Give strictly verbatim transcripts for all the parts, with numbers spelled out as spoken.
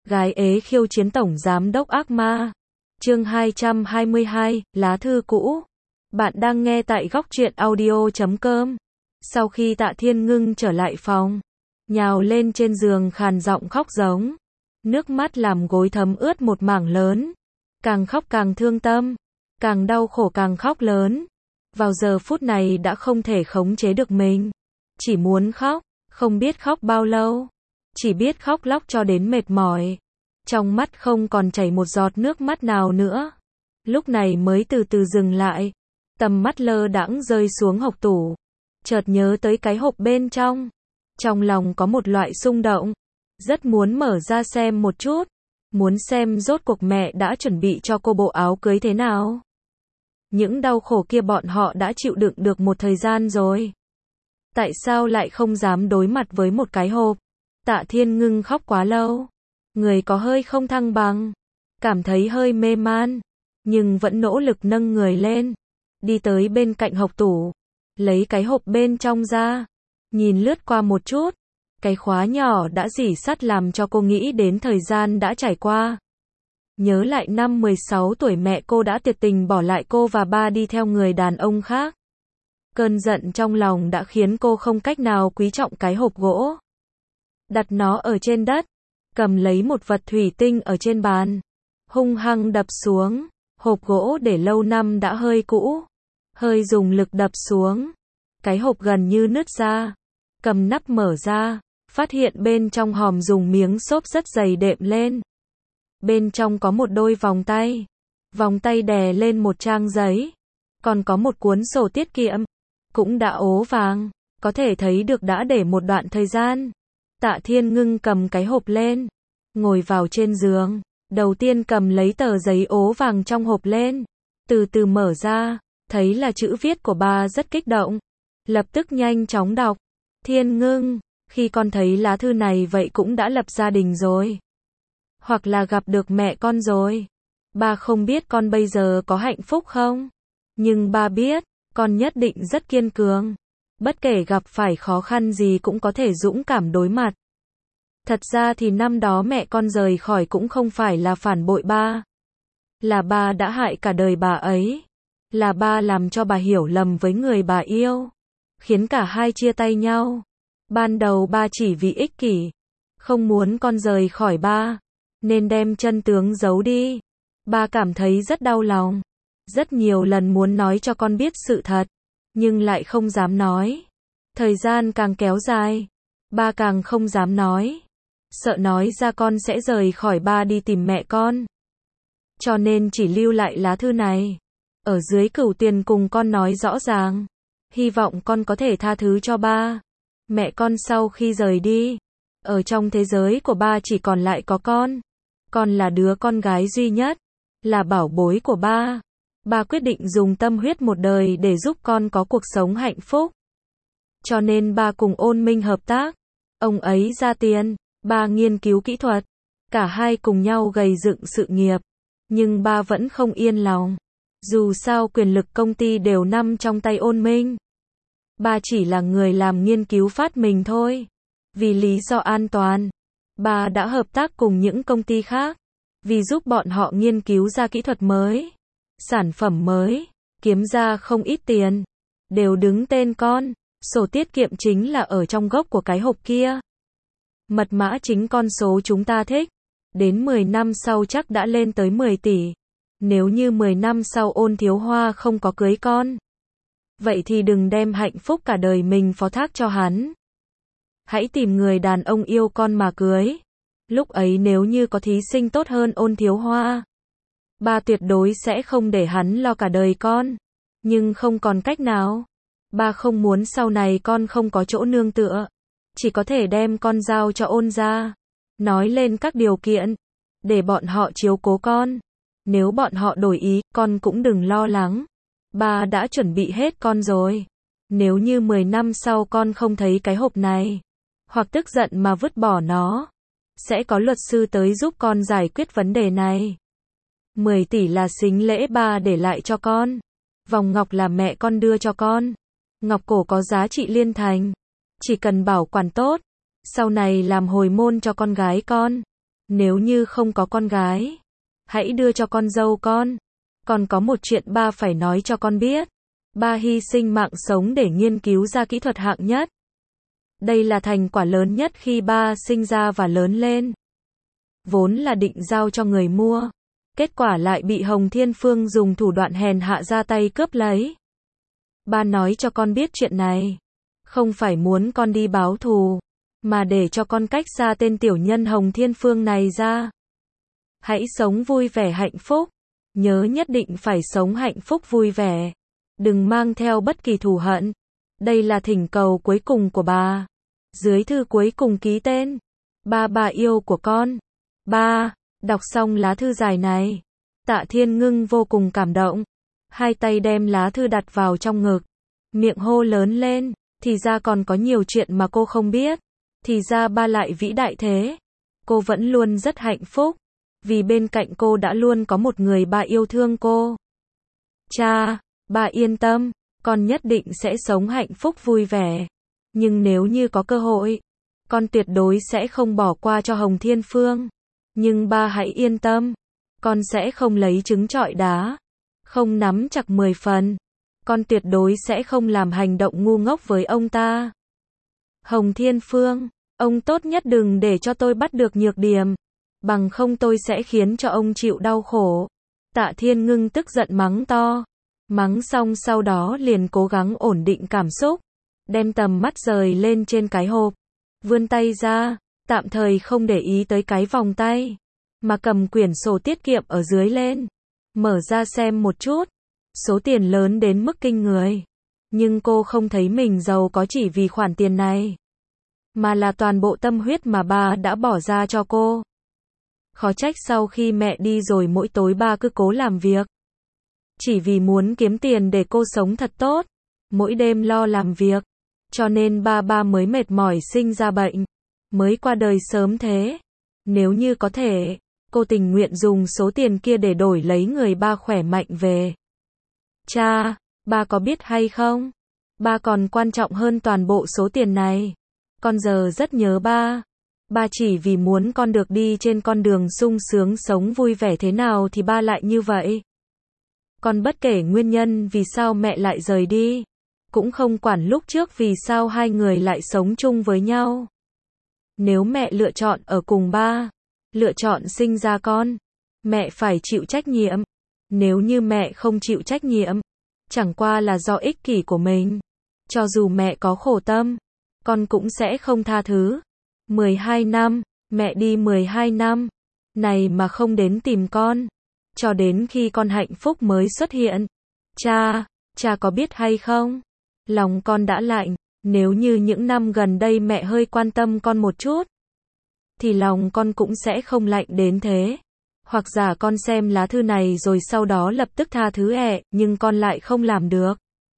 Gái ế khiêu chiến tổng giám đốc ác ma. Chương hai trăm hai mươi hai, lá thư cũ. Bạn đang nghe tại góc truyện audio chấm com. Sau khi Tạ Thiên Ngưng trở lại phòng, nhào lên trên giường khàn giọng khóc giống. Nước mắt làm gối thấm ướt một mảng lớn. Càng khóc càng thương tâm, càng đau khổ càng khóc lớn. Vào giờ phút này đã không thể khống chế được mình. Chỉ muốn khóc, không biết khóc bao lâu. Chỉ biết khóc lóc cho đến mệt mỏi. Trong mắt không còn chảy một giọt nước mắt nào nữa. Lúc này mới từ từ dừng lại. Tầm mắt lơ đãng rơi xuống hộc tủ. Chợt nhớ tới cái hộp bên trong. Trong lòng có một loại xung động. Rất muốn mở ra xem một chút. Muốn xem rốt cuộc mẹ đã chuẩn bị cho cô bộ áo cưới thế nào. Những đau khổ kia bọn họ đã chịu đựng được một thời gian rồi. Tại sao lại không dám đối mặt với một cái hộp? Tạ Thiên Ngưng khóc quá lâu. Người có hơi không thăng bằng. Cảm thấy hơi mê man. Nhưng vẫn nỗ lực nâng người lên. Đi tới bên cạnh hộc tủ. Lấy cái hộp bên trong ra. Nhìn lướt qua một chút. Cái khóa nhỏ đã rỉ sắt làm cho cô nghĩ đến thời gian đã trải qua. Nhớ lại năm mười sáu tuổi mẹ cô đã tuyệt tình bỏ lại cô và ba đi theo người đàn ông khác. Cơn giận trong lòng đã khiến cô không cách nào quý trọng cái hộp gỗ. Đặt nó ở trên đất. Cầm lấy một vật thủy tinh ở trên bàn. Hung hăng đập xuống. Hộp gỗ để lâu năm đã hơi cũ. Hơi dùng lực đập xuống. Cái hộp gần như nứt ra. Cầm nắp mở ra. Phát hiện bên trong hòm dùng miếng xốp rất dày đệm lên. Bên trong có một đôi vòng tay. Vòng tay đè lên một trang giấy. Còn có một cuốn sổ tiết kiệm. Cũng đã ố vàng. Có thể thấy được đã để một đoạn thời gian. Tạ Thiên Ngưng cầm cái hộp lên. Ngồi vào trên giường. Đầu tiên cầm lấy tờ giấy ố vàng trong hộp lên. Từ từ mở ra. Thấy là chữ viết của ba rất kích động. Lập tức nhanh chóng đọc. Thiên Ngưng, khi con thấy lá thư này vậy cũng đã lập gia đình rồi. Hoặc là gặp được mẹ con rồi. Ba không biết con bây giờ có hạnh phúc không? Nhưng ba biết, con nhất định rất kiên cường. Bất kể gặp phải khó khăn gì cũng có thể dũng cảm đối mặt. Thật ra thì năm đó mẹ con rời khỏi cũng không phải là phản bội ba. Là ba đã hại cả đời bà ấy. Là ba làm cho bà hiểu lầm với người bà yêu. Khiến cả hai chia tay nhau. Ban đầu ba chỉ vì ích kỷ. Không muốn con rời khỏi ba. Nên đem chân tướng giấu đi. Ba cảm thấy rất đau lòng. Rất nhiều lần muốn nói cho con biết sự thật. Nhưng lại không dám nói. Thời gian càng kéo dài. Ba càng không dám nói. Sợ nói ra con sẽ rời khỏi ba đi tìm mẹ con. Cho nên chỉ lưu lại lá thư này. Ở dưới cửu tiền cùng con nói rõ ràng. Hy vọng con có thể tha thứ cho ba. Mẹ con sau khi rời đi. Ở trong thế giới của ba chỉ còn lại có con. Con là đứa con gái duy nhất. Là bảo bối của ba. Ba quyết định dùng tâm huyết một đời để giúp con có cuộc sống hạnh phúc. Cho nên ba cùng Ôn Minh hợp tác. Ông ấy ra tiền. Ba nghiên cứu kỹ thuật. Cả hai cùng nhau gầy dựng sự nghiệp. Nhưng ba vẫn không yên lòng. Dù sao quyền lực công ty đều nằm trong tay Ôn Minh. Ba chỉ là người làm nghiên cứu phát minh thôi. Vì lý do an toàn. Ba đã hợp tác cùng những công ty khác. Vì giúp bọn họ nghiên cứu ra kỹ thuật mới. Sản phẩm mới. Kiếm ra không ít tiền. Đều đứng tên con. Sổ tiết kiệm chính là ở trong gốc của cái hộp kia. Mật mã chính con số chúng ta thích. Đến mười năm sau chắc đã lên tới mười tỷ. Nếu như mười năm sau Ôn Thiếu Hoa không có cưới con. Vậy thì đừng đem hạnh phúc cả đời mình phó thác cho hắn. Hãy tìm người đàn ông yêu con mà cưới. Lúc ấy nếu như có thí sinh tốt hơn Ôn Thiếu Hoa. Ba tuyệt đối sẽ không để hắn lo cả đời con. Nhưng không còn cách nào. Ba không muốn sau này con không có chỗ nương tựa. Chỉ có thể đem con giao cho Ôn gia. Nói lên các điều kiện. Để bọn họ chiếu cố con. Nếu bọn họ đổi ý, con cũng đừng lo lắng. Ba đã chuẩn bị hết con rồi. Nếu như mười năm sau con không thấy cái hộp này. Hoặc tức giận mà vứt bỏ nó. Sẽ có luật sư tới giúp con giải quyết vấn đề này. mười tỷ là sính lễ ba để lại cho con. Vòng ngọc là mẹ con đưa cho con. Ngọc cổ có giá trị liên thành. Chỉ cần bảo quản tốt. Sau này làm hồi môn cho con gái con. Nếu như không có con gái, hãy đưa cho con dâu con. Còn có một chuyện ba phải nói cho con biết. Ba hy sinh mạng sống để nghiên cứu ra kỹ thuật hạng nhất. Đây là thành quả lớn nhất khi ba sinh ra và lớn lên. Vốn là định giao cho người mua. Kết quả lại bị Hồng Thiên Phương dùng thủ đoạn hèn hạ ra tay cướp lấy. Ba nói cho con biết chuyện này. Không phải muốn con đi báo thù, mà để cho con cách xa tên tiểu nhân Hồng Thiên Phương này ra. Hãy sống vui vẻ hạnh phúc. Nhớ nhất định phải sống hạnh phúc vui vẻ. Đừng mang theo bất kỳ thù hận. Đây là thỉnh cầu cuối cùng của bà. Dưới thư cuối cùng ký tên. Ba bà yêu của con. Ba, đọc xong lá thư dài này. Tạ Thiên Ngưng vô cùng cảm động. Hai tay đem lá thư đặt vào trong ngực. Miệng hô lớn lên. Thì ra còn có nhiều chuyện mà cô không biết. Thì ra ba lại vĩ đại thế. Cô vẫn luôn rất hạnh phúc. Vì bên cạnh cô đã luôn có một người ba yêu thương cô. Cha, ba yên tâm. Con nhất định sẽ sống hạnh phúc vui vẻ. Nhưng nếu như có cơ hội, con tuyệt đối sẽ không bỏ qua cho Hồng Thiên Phương. Nhưng ba hãy yên tâm. Con sẽ không lấy trứng trọi đá. Không nắm chặt mười phần. Con tuyệt đối sẽ không làm hành động ngu ngốc với ông ta. Hồng Thiên Phương, ông tốt nhất đừng để cho tôi bắt được nhược điểm. Bằng không tôi sẽ khiến cho ông chịu đau khổ. Tạ Thiên Ngưng tức giận mắng to. Mắng xong sau đó liền cố gắng ổn định cảm xúc. Đem tầm mắt rời lên trên cái hộp. Vươn tay ra, tạm thời không để ý tới cái vòng tay. Mà cầm quyển sổ tiết kiệm ở dưới lên. Mở ra xem một chút. Số tiền lớn đến mức kinh người. Nhưng cô không thấy mình giàu có chỉ vì khoản tiền này. Mà là toàn bộ tâm huyết mà ba đã bỏ ra cho cô. Khó trách sau khi mẹ đi rồi mỗi tối ba cứ cố làm việc. Chỉ vì muốn kiếm tiền để cô sống thật tốt. Mỗi đêm lo làm việc. Cho nên ba ba mới mệt mỏi sinh ra bệnh. Mới qua đời sớm thế. Nếu như có thể, cô tình nguyện dùng số tiền kia để đổi lấy người ba khỏe mạnh về. Cha, ba có biết hay không? Ba còn quan trọng hơn toàn bộ số tiền này. Con giờ rất nhớ ba. Ba chỉ vì muốn con được đi trên con đường sung sướng sống vui vẻ thế nào thì ba lại như vậy. Con bất kể nguyên nhân vì sao mẹ lại rời đi. Cũng không quản lúc trước vì sao hai người lại sống chung với nhau. Nếu mẹ lựa chọn ở cùng ba, lựa chọn sinh ra con, mẹ phải chịu trách nhiệm. Nếu như mẹ không chịu trách nhiệm, chẳng qua là do ích kỷ của mình. Cho dù mẹ có khổ tâm, con cũng sẽ không tha thứ. mười hai năm, mẹ đi mười hai năm, này mà không đến tìm con. Cho đến khi con hạnh phúc mới xuất hiện. Cha, cha có biết hay không? Lòng con đã lạnh. Nếu như những năm gần đây mẹ hơi quan tâm con một chút, thì lòng con cũng sẽ không lạnh đến thế. Hoặc giả con xem lá thư này rồi sau đó lập tức tha thứ ẹ, nhưng con lại không làm được.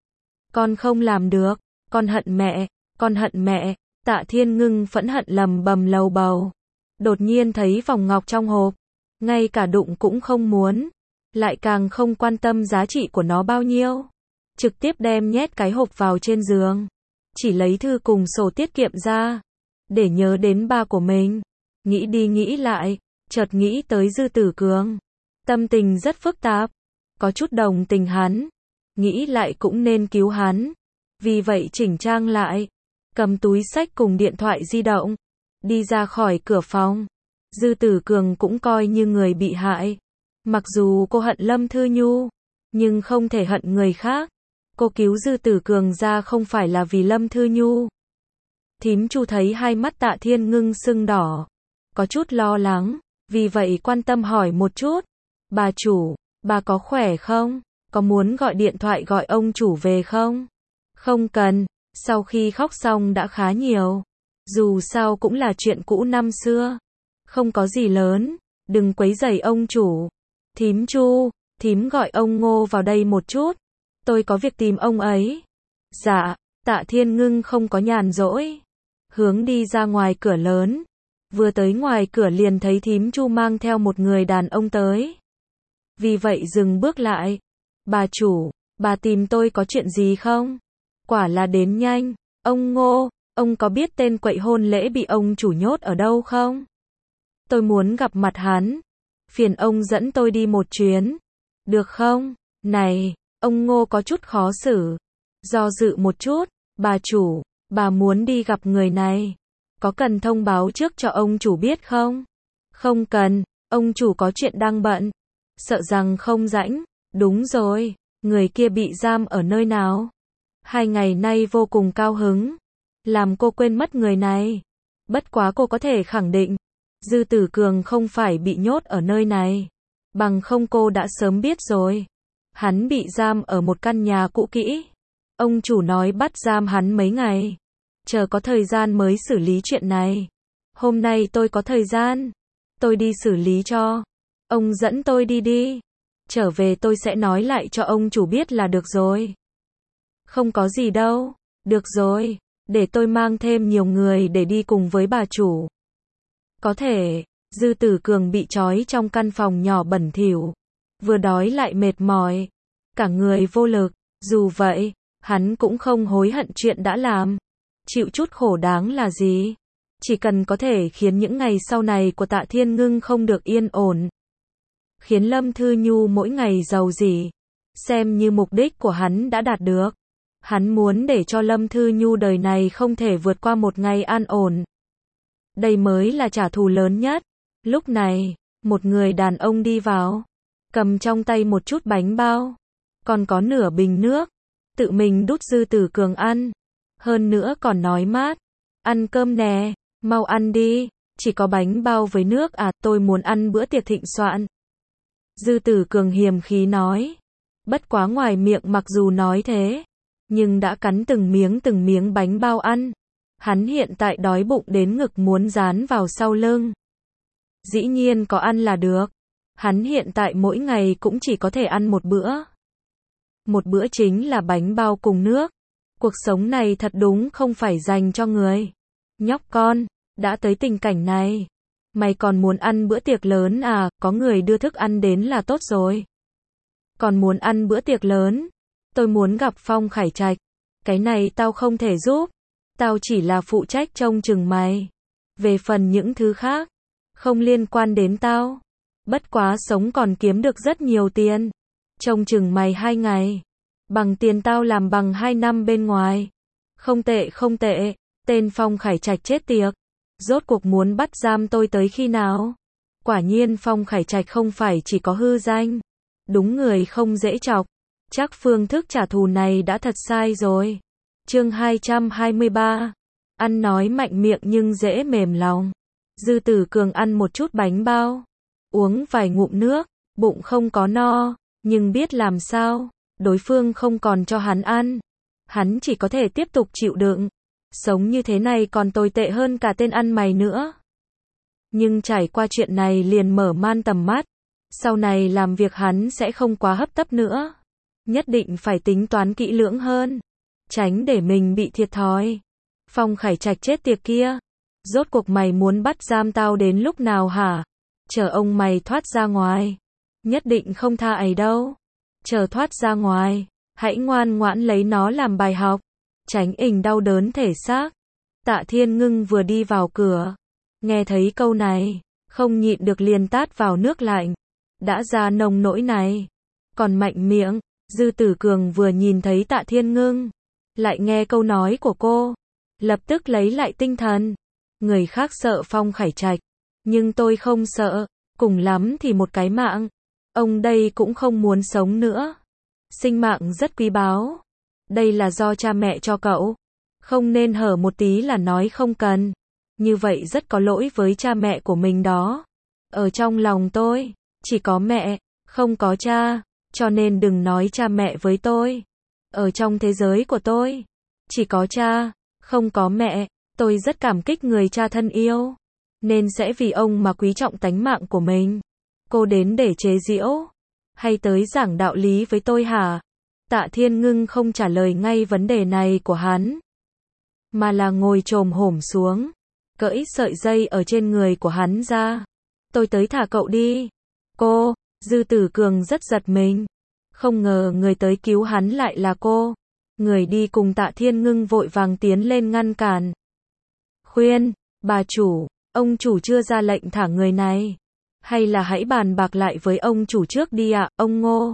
Con không làm được, con hận mẹ, con hận mẹ. Tạ Thiên Ngưng phẫn hận lầm bầm lầu bầu. Đột nhiên thấy vòng ngọc trong hộp, ngay cả đụng cũng không muốn, lại càng không quan tâm giá trị của nó bao nhiêu. Trực tiếp đem nhét cái hộp vào trên giường. Chỉ lấy thư cùng sổ tiết kiệm ra, để nhớ đến ba của mình. Nghĩ đi nghĩ lại, chợt nghĩ tới Dư Tử Cường. Tâm tình rất phức tạp, có chút đồng tình hắn. Nghĩ lại cũng nên cứu hắn. Vì vậy chỉnh trang lại, cầm túi xách cùng điện thoại di động, đi ra khỏi cửa phòng. Dư Tử Cường cũng coi như người bị hại. Mặc dù cô hận Lâm Thư Nhu, nhưng không thể hận người khác. Cô cứu Dư Tử Cường ra không phải là vì Lâm Thư Nhu. Thím Chu thấy hai mắt Tạ Thiên Ngưng sưng đỏ, có chút lo lắng, vì vậy quan tâm hỏi một chút. Bà chủ, bà có khỏe không? Có muốn gọi điện thoại gọi ông chủ về không? Không cần, sau khi khóc xong đã khá nhiều. Dù sao cũng là chuyện cũ năm xưa. Không có gì lớn, đừng quấy rầy ông chủ. Thím Chu, thím gọi ông Ngô vào đây một chút. Tôi có việc tìm ông ấy. Dạ, Tạ Thiên Ngưng không có nhàn rỗi. Hướng đi ra ngoài cửa lớn. Vừa tới ngoài cửa liền thấy thím Chu mang theo một người đàn ông tới. Vì vậy dừng bước lại. Bà chủ, bà tìm tôi có chuyện gì không? Quả là đến nhanh. Ông Ngô, ông có biết tên quậy hôn lễ bị ông chủ nhốt ở đâu không? tôi muốn gặp mặt hắn. Phiền ông dẫn tôi đi một chuyến. Được không? Này, ông Ngô có chút khó xử. Do dự một chút, bà chủ, bà muốn đi gặp người này. Có cần thông báo trước cho ông chủ biết không? Không cần, ông chủ có chuyện đang bận. Sợ rằng không rảnh. Đúng rồi, người kia bị giam ở nơi nào? Hai ngày nay vô cùng cao hứng. Làm cô quên mất người này. Bất quá cô có thể khẳng định, Dư Tử Cường không phải bị nhốt ở nơi này. Bằng không cô đã sớm biết rồi. Hắn bị giam ở một căn nhà cũ kỹ. Ông chủ nói bắt giam hắn mấy ngày. Chờ có thời gian mới xử lý chuyện này. Hôm nay tôi có thời gian. Tôi đi xử lý cho. Ông dẫn tôi đi đi. Trở về tôi sẽ nói lại cho ông chủ biết là được rồi. Không có gì đâu. Được rồi. Để tôi mang thêm nhiều người để đi cùng với bà chủ. Có thể. Dư Tử Cường bị trói trong căn phòng nhỏ bẩn thỉu. Vừa đói lại mệt mỏi. Cả người vô lực. Dù vậy, hắn cũng không hối hận chuyện đã làm. Chịu chút khổ đáng là gì? Chỉ cần có thể khiến những ngày sau này của Tạ Thiên Ngưng không được yên ổn. Khiến Lâm Thư Nhu mỗi ngày giàu dỉ. Xem như mục đích của hắn đã đạt được. Hắn muốn để cho Lâm Thư Nhu đời này không thể vượt qua một ngày an ổn. Đây mới là trả thù lớn nhất. Lúc này, một người đàn ông đi vào. Cầm trong tay một chút bánh bao. Còn có nửa bình nước. Tự mình đút Dư Tử Cường ăn. Hơn nữa còn nói mát. Ăn cơm nè, mau ăn đi. Chỉ có bánh bao với nước à, tôi muốn ăn bữa tiệc thịnh soạn. Dư Tử Cường hiềm khí nói. Bất quá ngoài miệng mặc dù nói thế, nhưng đã cắn từng miếng từng miếng bánh bao ăn. Hắn hiện tại đói bụng đến ngực muốn dán vào sau lưng. Dĩ nhiên có ăn là được. Hắn hiện tại mỗi ngày cũng chỉ có thể ăn một bữa. Một bữa chính là bánh bao cùng nước. Cuộc sống này thật đúng không phải dành cho người. Nhóc con, đã tới tình cảnh này. Mày còn muốn ăn bữa tiệc lớn à, có người đưa thức ăn đến là tốt rồi. Còn muốn ăn bữa tiệc lớn. Tôi muốn gặp Phong Khải Trạch. Cái này tao không thể giúp. Tao chỉ là phụ trách trông chừng mày. Về phần những thứ khác, không liên quan đến tao. Bất quá sống còn kiếm được rất nhiều tiền. Trông chừng mày hai ngày. Bằng tiền tao làm bằng hai năm bên ngoài. Không tệ không tệ. Tên Phong Khải Trạch chết tiệt. Rốt cuộc muốn bắt giam tôi tới khi nào? Quả nhiên Phong Khải Trạch không phải chỉ có hư danh. Đúng người không dễ chọc. Chắc phương thức trả thù này đã thật sai rồi. Chương hai trăm hai mươi ba. Ăn nói mạnh miệng nhưng dễ mềm lòng. Dư Tử Cường ăn một chút bánh bao. Uống vài ngụm nước. Bụng không có no. Nhưng biết làm sao. Đối phương không còn cho hắn ăn. Hắn chỉ có thể tiếp tục chịu đựng. Sống như thế này còn tồi tệ hơn cả tên ăn mày nữa. Nhưng trải qua chuyện này liền mở man tầm mắt. Sau này làm việc hắn sẽ không quá hấp tấp nữa. Nhất định phải tính toán kỹ lưỡng hơn. Tránh để mình bị thiệt thòi. Phong Khải Trạch chết tiệt kia. Rốt cuộc mày muốn bắt giam tao đến lúc nào hả? Chờ ông mày thoát ra ngoài. Nhất định không tha ấy đâu. Chờ thoát ra ngoài. Hãy ngoan ngoãn lấy nó làm bài học. Tránh ình đau đớn thể xác. Tạ Thiên Ngưng vừa đi vào cửa. Nghe thấy câu này. Không nhịn được liền tát vào nước lạnh. Đã ra nồng nỗi này. Còn mạnh miệng. Dư Tử Cường vừa nhìn thấy Tạ Thiên Ngưng. Lại nghe câu nói của cô. Lập tức lấy lại tinh thần. Người khác sợ Phong Khải Trạch. Nhưng tôi không sợ. Cùng lắm thì một cái mạng. Ông đây cũng không muốn sống nữa. Sinh mạng rất quý báu. Đây là do cha mẹ cho cậu. Không nên hở một tí là nói không cần. Như vậy rất có lỗi với cha mẹ của mình đó. Ở trong lòng tôi, chỉ có mẹ, không có cha. Cho nên đừng nói cha mẹ với tôi. Ở trong thế giới của tôi, chỉ có cha, không có mẹ. Tôi rất cảm kích người cha thân yêu. Nên sẽ vì ông mà quý trọng tánh mạng của mình. Cô đến để chế giễu. Hay tới giảng đạo lý với tôi hả? Tạ Thiên Ngưng không trả lời ngay vấn đề này của hắn. Mà là ngồi chồm hổm xuống. Cởi sợi dây ở trên người của hắn ra. Tôi tới thả cậu đi. Cô, Dư Tử Cường rất giật mình. Không ngờ người tới cứu hắn lại là cô. Người đi cùng Tạ Thiên Ngưng vội vàng tiến lên ngăn cản. Khuyên, bà chủ, Ông chủ chưa ra lệnh thả người này. Hay là hãy bàn bạc lại với ông chủ trước đi ạ, ông Ngô.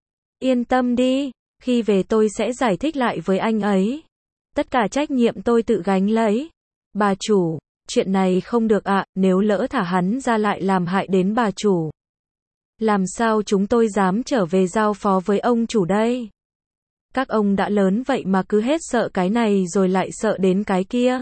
Yên tâm đi, khi về tôi sẽ giải thích lại với anh ấy. Tất cả trách nhiệm tôi tự gánh lấy. Bà chủ, chuyện này không được ạ, nếu lỡ thả hắn ra lại làm hại đến bà chủ. Làm sao chúng tôi dám trở về giao phó với ông chủ đây? Các ông đã lớn vậy mà cứ hết sợ cái này rồi lại sợ đến cái kia.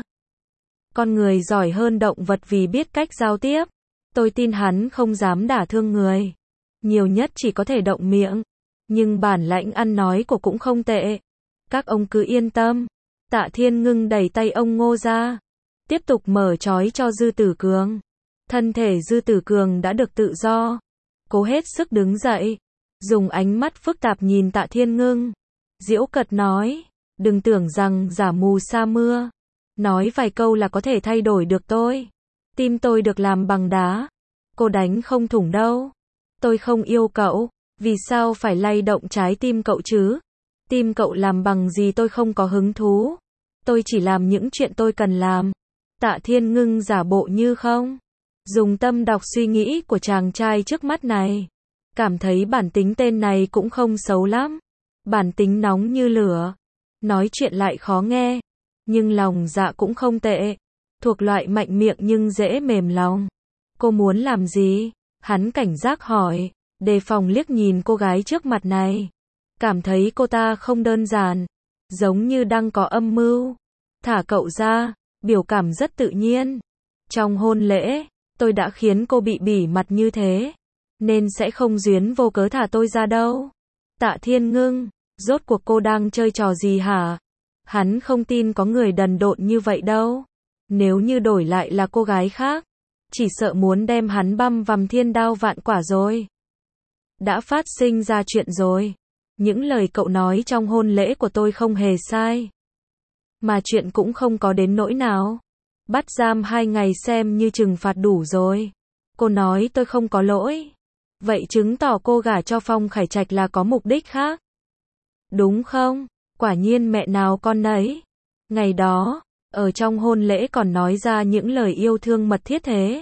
Con người giỏi hơn động vật vì biết cách giao tiếp. Tôi tin hắn không dám đả thương người. Nhiều nhất chỉ có thể động miệng. Nhưng bản lãnh ăn nói của cũng không tệ. Các ông cứ yên tâm. Tạ Thiên Ngưng đẩy tay ông Ngô ra. Tiếp tục mở trói cho Dư Tử Cường. Thân thể Dư Tử Cường đã được tự do. Cố hết sức đứng dậy. Dùng ánh mắt phức tạp nhìn Tạ Thiên Ngưng. Giễu cợt nói. Đừng tưởng rằng giả mù sa mưa. Nói vài câu là có thể thay đổi được tôi. Tim tôi được làm bằng đá. Cô đánh không thủng đâu. Tôi không yêu cậu. Vì sao phải lay động trái tim cậu chứ? Tim cậu làm bằng gì tôi không có hứng thú. Tôi chỉ làm những chuyện tôi cần làm. Tạ Thiên Ngưng giả bộ như không. Dùng tâm đọc suy nghĩ của chàng trai trước mắt này. Cảm thấy bản tính tên này cũng không xấu lắm. Bản tính nóng như lửa. Nói chuyện lại khó nghe. Nhưng lòng dạ cũng không tệ. Thuộc loại mạnh miệng nhưng dễ mềm lòng. Cô muốn làm gì? Hắn cảnh giác hỏi. Đề phòng liếc nhìn cô gái trước mặt này. Cảm thấy cô ta không đơn giản. Giống như đang có âm mưu. Thả cậu ra. Biểu cảm rất tự nhiên. Trong hôn lễ, tôi đã khiến cô bị bỉ mặt như thế. Nên sẽ không duyên vô cớ thả tôi ra đâu. Tạ Thiên Ngưng, rốt cuộc cô đang chơi trò gì hả? Hắn không tin có người đần độn như vậy đâu. Nếu như đổi lại là cô gái khác, chỉ sợ muốn đem hắn băm vằm thiên đao vạn quả rồi. Đã phát sinh ra chuyện rồi. Những lời cậu nói trong hôn lễ của tôi không hề sai. Mà chuyện cũng không có đến nỗi nào. Bắt giam hai ngày xem như trừng phạt đủ rồi. Cô nói tôi không có lỗi. Vậy chứng tỏ cô gả cho Phong Khải Trạch là có mục đích khác. Đúng không? Quả nhiên mẹ nào con nấy. Ngày đó, ở trong hôn lễ còn nói ra những lời yêu thương mật thiết thế.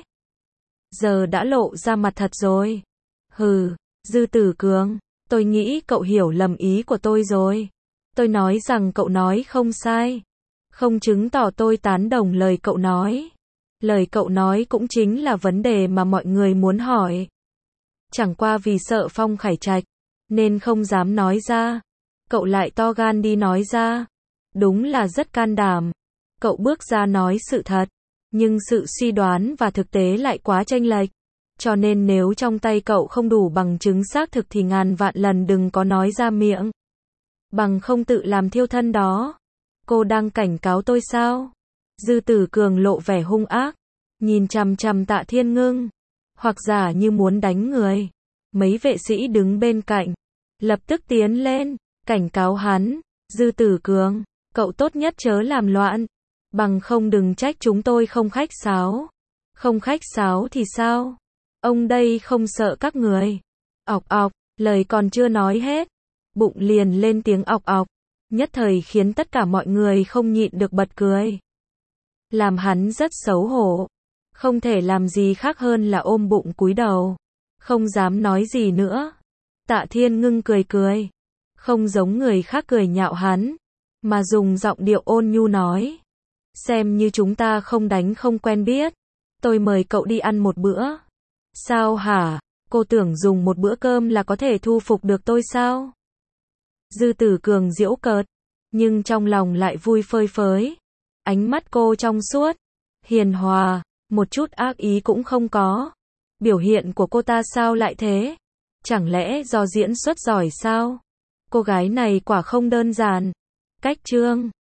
Giờ đã lộ ra mặt thật rồi. Hừ, Dư Tử Cường, tôi nghĩ cậu hiểu lầm ý của tôi rồi. Tôi nói rằng cậu nói không sai. Không chứng tỏ tôi tán đồng lời cậu nói. Lời cậu nói cũng chính là vấn đề mà mọi người muốn hỏi. Chẳng qua vì sợ Phong Khải Trạch, nên không dám nói ra. Cậu lại to gan đi nói ra. Đúng là rất can đảm. Cậu bước ra nói sự thật. Nhưng sự suy đoán và thực tế lại quá chênh lệch. Cho nên nếu trong tay cậu không đủ bằng chứng xác thực thì ngàn vạn lần đừng có nói ra miệng. Bằng không tự làm thiêu thân đó. Cô đang cảnh cáo tôi sao? Dư Tử Cường lộ vẻ hung ác. Nhìn chằm chằm Tạ Thiên Ngưng. Hoặc giả như muốn đánh người. Mấy vệ sĩ đứng bên cạnh. Lập tức tiến lên. Cảnh cáo hắn. Dư Tử Cường, cậu tốt nhất chớ làm loạn. Bằng không đừng trách chúng tôi không khách sáo. Không khách sáo thì sao? Ông đây không sợ các người. Ọc ọc, lời còn chưa nói hết. Bụng liền lên tiếng ọc ọc. Nhất thời khiến tất cả mọi người không nhịn được bật cười. Làm hắn rất xấu hổ. Không thể làm gì khác hơn là ôm bụng cúi đầu. Không dám nói gì nữa. Tạ Thiên Ngưng cười cười. Không giống người khác cười nhạo hắn. Mà dùng giọng điệu ôn nhu nói. Xem như chúng ta không đánh không quen biết. Tôi mời cậu đi ăn một bữa. Sao hả? Cô tưởng dùng một bữa cơm là có thể thu phục được tôi sao? Dư Tử Cường giễu cợt. Nhưng trong lòng lại vui phơi phới. Ánh mắt cô trong suốt. Hiền hòa. Một chút ác ý cũng không có. Biểu hiện của cô ta sao lại thế? Chẳng lẽ do diễn xuất giỏi sao? Cô gái này quả không đơn giản. Cách chương